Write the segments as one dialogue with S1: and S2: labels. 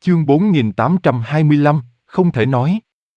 S1: Chương 4825, không thể nói.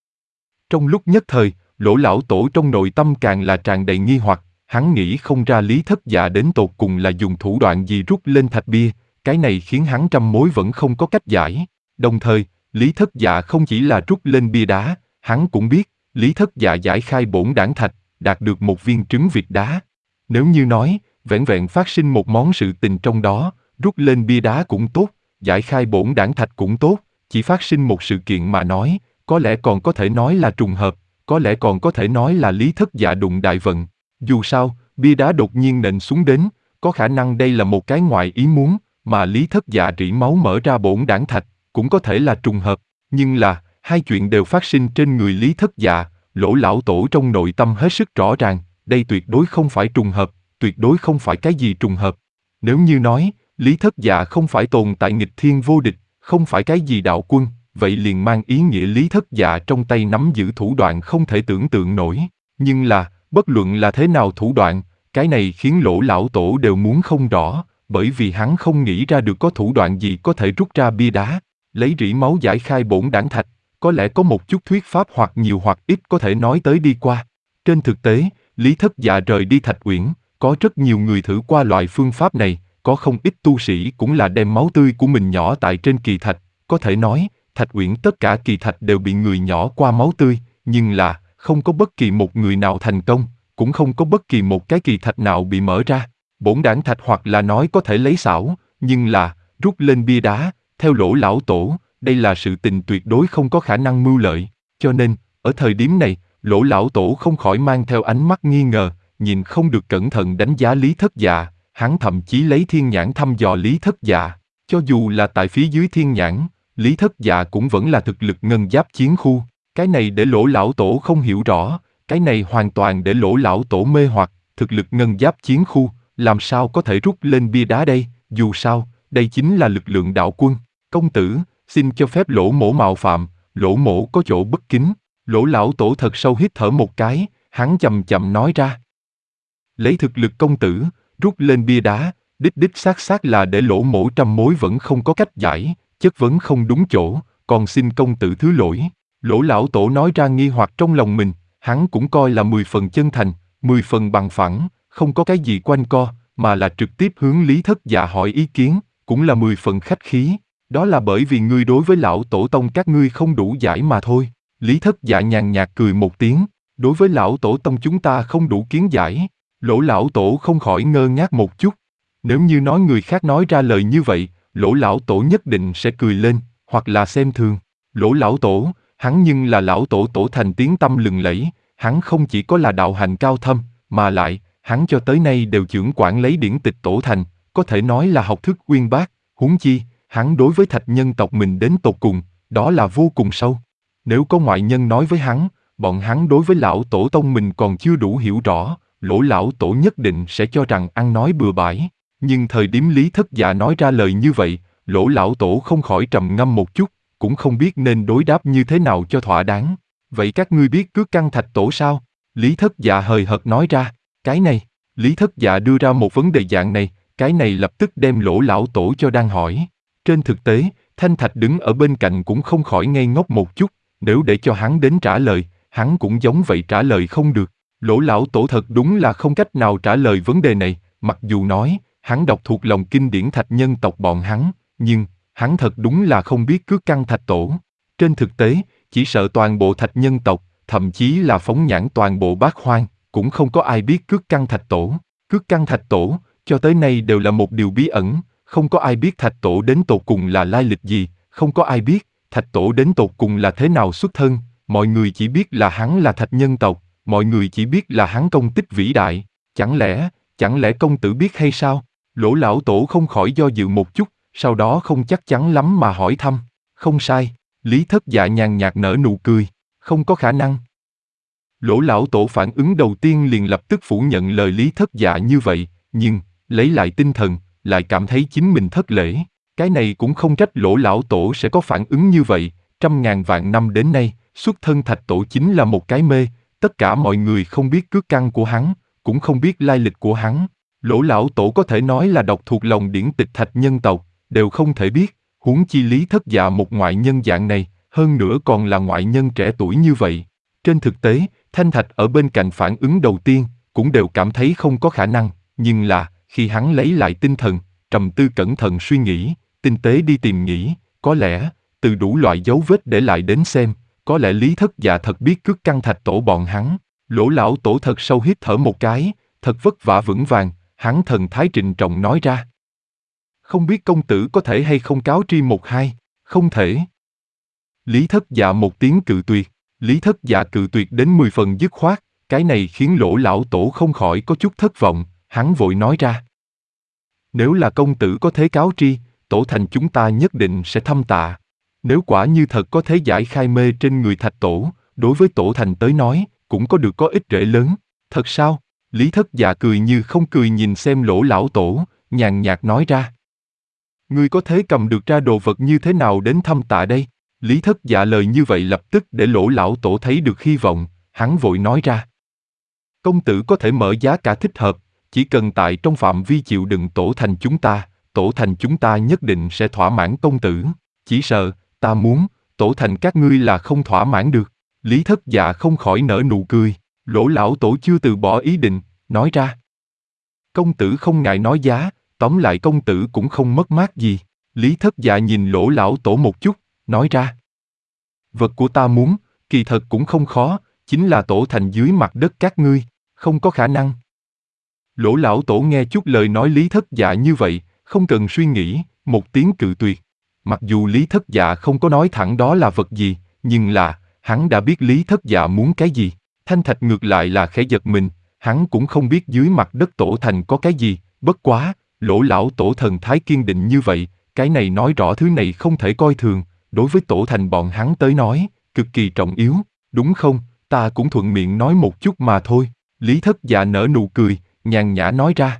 S1: Trong lúc nhất thời, Lỗ lão tổ trong nội tâm càng là tràn đầy nghi hoặc, hắn nghĩ không ra Lý Thất Dạ đến tột cùng là dùng thủ đoạn gì rút lên thạch bia, cái này khiến hắn trăm mối vẫn không có cách giải. Đồng thời, Lý Thất Dạ không chỉ là rút lên bia đá, hắn cũng biết, Lý Thất Dạ giải khai bổn đản thạch, đạt được một viên trứng Việt đá. Nếu như nói, vẹn vẹn phát sinh một món sự tình trong đó, rút lên bia đá cũng tốt, giải khai bổn đản thạch cũng tốt, chỉ phát sinh một sự kiện mà nói, có lẽ còn có thể nói là trùng hợp, có lẽ còn có thể nói là Lý Thất Dạ đụng đại vận. Dù sao, bia đá đột nhiên nện xuống đến, có khả năng đây là một cái ngoại ý muốn, mà Lý Thất Dạ rỉ máu mở ra bổn đản thạch, cũng có thể là trùng hợp, nhưng là, hai chuyện đều phát sinh trên người Lý Thất Dạ, Lỗ lão tổ trong nội tâm hết sức rõ ràng, đây tuyệt đối không phải trùng hợp, tuyệt đối không phải cái gì trùng hợp. Nếu như nói, Lý Thất Dạ không phải tồn tại nghịch thiên vô địch, không phải cái gì đạo quân, vậy liền mang ý nghĩa Lý Thất Dạ trong tay nắm giữ thủ đoạn không thể tưởng tượng nổi. Nhưng là, bất luận là thế nào thủ đoạn, cái này khiến Lỗ lão tổ đều muốn không rõ, bởi vì hắn không nghĩ ra được có thủ đoạn gì có thể rút ra bia đá, lấy rỉ máu giải khai bổn đản thạch, có lẽ có một chút thuyết pháp hoặc nhiều hoặc ít có thể nói tới đi qua. Trên thực tế, Lý Thất Dạ rời đi Thạch Uyển, có rất nhiều người thử qua loại phương pháp này, có không ít tu sĩ cũng là đem máu tươi của mình nhỏ tại trên kỳ thạch, có thể nói, Thạch Uyển tất cả kỳ thạch đều bị người nhỏ qua máu tươi, nhưng là, không có bất kỳ một người nào thành công, cũng không có bất kỳ một cái kỳ thạch nào bị mở ra. Bổn đản thạch hoặc là nói có thể lấy xảo, nhưng là, rút lên bia đá, theo Lỗ lão tổ, đây là sự tình tuyệt đối không có khả năng mưu lợi, cho nên, ở thời điểm này, Lỗ lão tổ không khỏi mang theo ánh mắt nghi ngờ, nhìn không được cẩn thận đánh giá Lý Thất Dạ, hắn thậm chí lấy thiên nhãn thăm dò Lý Thất Dạ, cho dù là tại phía dưới thiên nhãn, Lý Thất Dạ cũng vẫn là thực lực ngân giáp chiến khu, cái này để Lỗ lão tổ không hiểu rõ, cái này hoàn toàn để Lỗ lão tổ mê hoặc, thực lực ngân giáp chiến khu, làm sao có thể rút lên bia đá đây, dù sao, đây chính là lực lượng đạo quân. Công tử, xin cho phép Lỗ mỗ mạo phạm, Lỗ mỗ có chỗ bất kính. Lỗ lão tổ thật sâu hít thở một cái, hắn chậm chậm nói ra. Lấy thực lực công tử, rút lên bia đá, đích đích xác xác là để Lỗ mỗ trăm mối vẫn không có cách giải, chất vấn không đúng chỗ, còn xin công tử thứ lỗi. Lỗ lão tổ nói ra nghi hoặc trong lòng mình, hắn cũng coi là 10 phần chân thành, 10 phần bằng phẳng, không có cái gì quanh co, mà là trực tiếp hướng Lý Thất Dạ hỏi ý kiến, cũng là 10 phần khách khí. Đó là bởi vì ngươi đối với lão tổ tông các ngươi không đủ giải mà thôi. Lý Thất Dạ nhàn nhạt cười một tiếng, đối với lão tổ tông chúng ta không đủ kiến giải. Lỗ lão tổ không khỏi ngơ ngác một chút. Nếu như nói người khác nói ra lời như vậy, Lỗ lão tổ nhất định sẽ cười lên, hoặc là xem thường. Lỗ lão tổ, hắn nhưng là lão tổ tổ thành tiếng tăm lừng lẫy, hắn không chỉ có là đạo hành cao thâm, mà lại, hắn cho tới nay đều chưởng quản lấy điển tịch tổ thành, có thể nói là học thức uyên bác, huống chi, hắn đối với thạch nhân tộc mình đến tột cùng, đó là vô cùng sâu. Nếu có ngoại nhân nói với hắn, bọn hắn đối với lão tổ tông mình còn chưa đủ hiểu rõ, Lỗ lão tổ nhất định sẽ cho rằng ăn nói bừa bãi. Nhưng thời điểm Lý Thất Dạ nói ra lời như vậy, Lỗ lão tổ không khỏi trầm ngâm một chút, cũng không biết nên đối đáp như thế nào cho thỏa đáng. Vậy các ngươi biết cước căn thạch tổ sao? Lý Thất Dạ hời hợt nói ra, cái này, Lý Thất Dạ đưa ra một vấn đề dạng này, cái này lập tức đem Lỗ lão tổ cho đang hỏi. Trên thực tế, Thanh Thạch đứng ở bên cạnh cũng không khỏi ngây ngốc một chút, nếu để cho hắn đến trả lời, hắn cũng giống vậy trả lời không được. Lỗ lão tổ thật đúng là không cách nào trả lời vấn đề này, mặc dù nói, hắn đọc thuộc lòng kinh điển thạch nhân tộc bọn hắn, nhưng, hắn thật đúng là không biết cước căn thạch tổ. Trên thực tế, chỉ sợ toàn bộ thạch nhân tộc, thậm chí là phóng nhãn toàn bộ bát hoang, cũng không có ai biết cước căn thạch tổ. Cước căn thạch tổ, cho tới nay đều là một điều bí ẩn, không có ai biết thạch tổ đến tột cùng là lai lịch gì, không có ai biết thạch tổ đến tột cùng là thế nào xuất thân, mọi người chỉ biết là hắn là thạch nhân tộc, mọi người chỉ biết là hắn công tích vĩ đại, chẳng lẽ công tử biết hay sao? Lỗ lão tổ không khỏi do dự một chút, sau đó không chắc chắn lắm mà hỏi thăm. Không sai, Lý Thất Dạ nhàn nhạt nở nụ cười, không có khả năng. Lỗ lão tổ phản ứng đầu tiên liền lập tức phủ nhận lời Lý Thất Dạ như vậy, nhưng, lấy lại tinh thần, lại cảm thấy chính mình thất lễ. Cái này cũng không trách Lỗ lão tổ sẽ có phản ứng như vậy, trăm ngàn vạn năm đến nay, xuất thân thạch tổ chính là một cái mê, tất cả mọi người không biết cước căn của hắn, cũng không biết lai lịch của hắn. Lỗ lão tổ có thể nói là đọc thuộc lòng điển tịch thạch nhân tộc, đều không thể biết, Huống chi Lý Thất Dạ một ngoại nhân dạng này, hơn nữa còn là ngoại nhân trẻ tuổi như vậy. Trên thực tế, Thanh Thạch ở bên cạnh phản ứng đầu tiên, cũng đều cảm thấy không có khả năng, nhưng là, khi hắn lấy lại tinh thần, trầm tư cẩn thận suy nghĩ, tinh tế đi tìm nghĩ, có lẽ, từ đủ loại dấu vết để lại đến xem, có lẽ Lý Thất Dạ thật biết cướp căn Thạch tổ bọn hắn. Lỗ lão tổ thật sâu hít thở một cái, thật vất vả vững vàng, hắn thần thái trịnh trọng nói ra. Không biết công tử có thể hay không cáo tri một hai, không thể. Lý Thất Dạ một tiếng cự tuyệt, Lý Thất Dạ cự tuyệt đến 10 phần dứt khoát, cái này khiến Lỗ lão tổ không khỏi có chút thất vọng, hắn vội nói ra. Nếu là công tử có thế cáo tri, tổ thành chúng ta nhất định sẽ thăm tạ. Nếu quả như thật có thế giải khai mê trên người Thạch tổ, đối với tổ thành tới nói, cũng có được có ích rễ lớn. Thật sao? Lý Thất Dạ cười như không cười nhìn xem Lỗ lão tổ, nhàn nhạt nói ra. Ngươi có thế cầm được ra đồ vật như thế nào đến thăm tạ đây? Lý Thất Dạ lời như vậy lập tức để Lỗ lão tổ thấy được hy vọng, hắn vội nói ra. Công tử có thể mở giá cả thích hợp, chỉ cần tại trong phạm vi chịu đựng tổ thành chúng ta nhất định sẽ thỏa mãn công tử. Chỉ sợ, ta muốn, tổ thành các ngươi là không thỏa mãn được. Lý Thất Dạ không khỏi nở nụ cười, Lỗ lão tổ chưa từ bỏ ý định, nói ra. Công tử không ngại nói giá, tóm lại công tử cũng không mất mát gì. Lý Thất Dạ nhìn Lỗ lão tổ một chút, nói ra. Vật của ta muốn, kỳ thật cũng không khó, chính là tổ thành dưới mặt đất các ngươi, không có khả năng. Lỗ lão tổ nghe chút lời nói Lý Thất Dạ như vậy, không cần suy nghĩ, một tiếng cự tuyệt. Mặc dù Lý Thất Dạ không có nói thẳng đó là vật gì, nhưng là, hắn đã biết Lý Thất Dạ muốn cái gì. Thanh Thạch ngược lại là khẽ giật mình, hắn cũng không biết dưới mặt đất tổ thành có cái gì, bất quá, Lỗ lão tổ thần thái kiên định như vậy, cái này nói rõ thứ này không thể coi thường, đối với tổ thành bọn hắn tới nói, cực kỳ trọng yếu, đúng không? Ta cũng thuận miệng nói một chút mà thôi. Lý Thất Dạ nở nụ cười, nhàn nhã nói ra.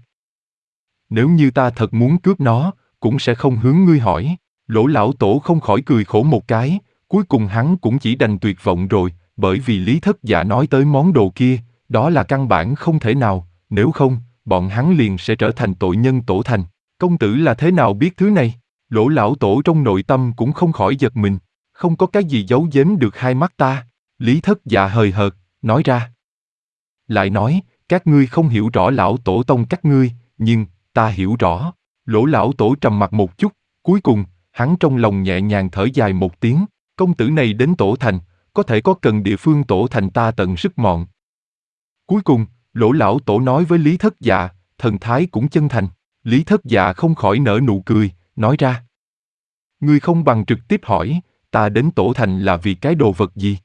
S1: Nếu như ta thật muốn cướp nó, cũng sẽ không hướng ngươi hỏi. Lỗ lão tổ không khỏi cười khổ một cái, cuối cùng hắn cũng chỉ đành tuyệt vọng rồi, bởi vì Lý Thất Dạ nói tới món đồ kia, đó là căn bản không thể nào, nếu không, bọn hắn liền sẽ trở thành tội nhân tổ thành. Công tử là thế nào biết thứ này? Lỗ lão tổ trong nội tâm cũng không khỏi giật mình, không có cái gì giấu giếm được hai mắt ta. Lý Thất Dạ hời hợt, nói ra. Lại nói, các ngươi không hiểu rõ lão tổ tông các ngươi, nhưng, ta hiểu rõ. Lỗ lão tổ trầm mặt một chút, cuối cùng, hắn trong lòng nhẹ nhàng thở dài một tiếng, công tử này đến tổ thành, có thể có cần địa phương tổ thành ta tận sức mọn. Cuối cùng, Lỗ lão tổ nói với Lý Thất Dạ, thần thái cũng chân thành. Lý Thất Dạ không khỏi nở nụ cười, nói ra. Ngươi không bằng trực tiếp hỏi, ta đến tổ thành là vì cái đồ vật gì?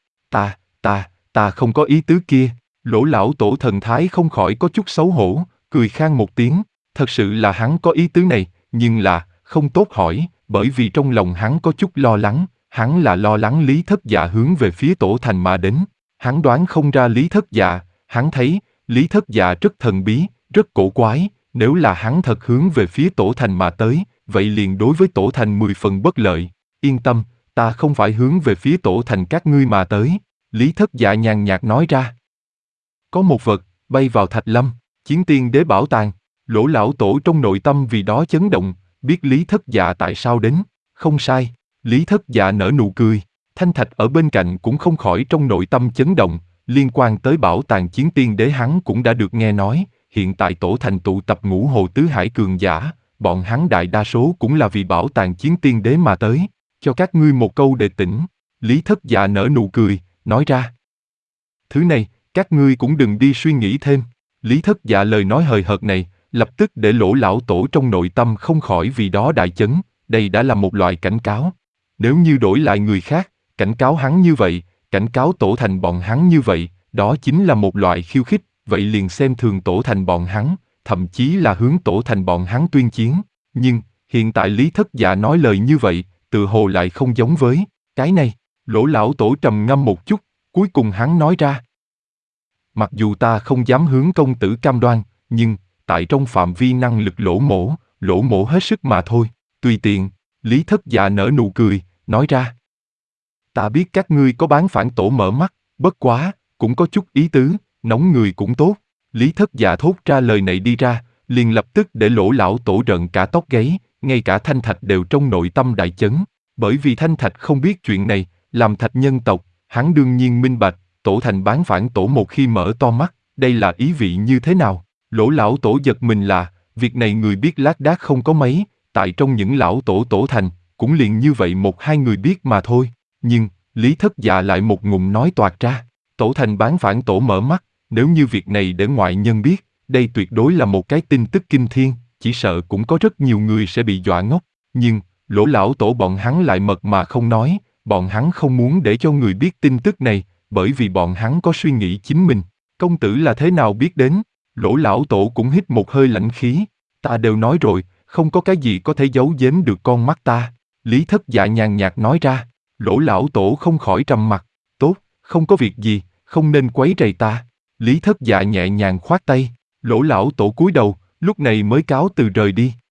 S1: Ta không có ý tứ kia. Lỗ lão tổ thần thái không khỏi có chút xấu hổ, cười khan một tiếng. Thật sự là hắn có ý tứ này, nhưng là, không tốt hỏi, bởi vì trong lòng hắn có chút lo lắng. Hắn là lo lắng Lý Thất Dạ hướng về phía tổ thành mà đến. Hắn đoán không ra Lý Thất Dạ, hắn thấy, Lý Thất Dạ rất thần bí, rất cổ quái. Nếu là hắn thật hướng về phía tổ thành mà tới, vậy liền đối với tổ thành 10 phần bất lợi. Yên tâm, ta không phải hướng về phía tổ thành các ngươi mà tới. Lý Thất Dạ nhàn nhạt nói ra. Có một vật, bay vào Thạch Lâm, Chiến Tiên Đế bảo tàng. Lỗ lão tổ trong nội tâm vì đó chấn động, biết Lý Thất Dạ tại sao đến. Không sai, Lý Thất Dạ nở nụ cười. Thanh Thạch ở bên cạnh cũng không khỏi trong nội tâm chấn động, liên quan tới bảo tàng Chiến Tiên Đế hắn cũng đã được nghe nói. Hiện tại tổ thành tụ tập ngũ hồ tứ hải cường giả, bọn hắn đại đa số cũng là vì bảo tàng Chiến Tiên Đế mà tới. Cho các ngươi một câu đề tỉnh. Lý Thất Dạ nở nụ cười, nói ra. Thứ này, các ngươi cũng đừng đi suy nghĩ thêm. Lý Thất Dạ lời nói hời hợt này, lập tức để Lỗ lão tổ trong nội tâm không khỏi vì đó đại chấn. Đây đã là một loại cảnh cáo. Nếu như đổi lại người khác, cảnh cáo hắn như vậy, cảnh cáo tổ thành bọn hắn như vậy, đó chính là một loại khiêu khích. Vậy liền xem thường tổ thành bọn hắn, thậm chí là hướng tổ thành bọn hắn tuyên chiến. Nhưng, hiện tại Lý Thất Dạ nói lời như vậy, tự hồ lại không giống với cái này. Lỗ lão tổ trầm ngâm một chút, cuối cùng hắn nói ra. Mặc dù ta không dám hướng công tử cam đoan, nhưng, tại trong phạm vi năng lực lỗ mổ hết sức mà thôi, tùy tiện. Lý Thất Dạ nở nụ cười, nói ra. Ta biết các ngươi có bán phản tổ mở mắt, bất quá, cũng có chút ý tứ, nóng người cũng tốt. Lý Thất Dạ thốt ra lời này đi ra, liền lập tức để Lỗ lão tổ rợn cả tóc gáy, Ngay cả Thanh Thạch đều trong nội tâm đại chấn. Bởi vì Thanh Thạch không biết chuyện này, làm thạch nhân tộc, hắn đương nhiên minh bạch, tổ thành bán phản tổ một khi mở to mắt, đây là ý vị như thế nào. Lỗ lão tổ giật mình là, việc này người biết lác đác không có mấy, tại trong những lão tổ tổ thành, cũng liền như vậy một hai người biết mà thôi. Nhưng, Lý Thất Dạ lại một ngụm nói toạc ra, tổ thành bán phản tổ mở mắt, nếu như việc này để ngoại nhân biết, đây tuyệt đối là một cái tin tức kinh thiên, chỉ sợ cũng có rất nhiều người sẽ bị dọa ngốc. Nhưng, Lỗ lão tổ bọn hắn lại mật mà không nói, bọn hắn không muốn để cho người biết tin tức này, bởi vì bọn hắn có suy nghĩ chính mình. Công tử là thế nào biết đến? Lỗ lão tổ cũng hít một hơi lãnh khí. Ta đều nói rồi, không có cái gì có thể giấu giếm được con mắt ta. Lý Thất Dạ nhàn nhạt nói ra. Lỗ lão tổ không khỏi trầm mặt. Tốt, không có việc gì, không nên quấy rầy ta. Lý Thất Dạ nhẹ nhàng khoát tay. Lỗ lão tổ cúi đầu, lúc này mới cáo từ rời đi.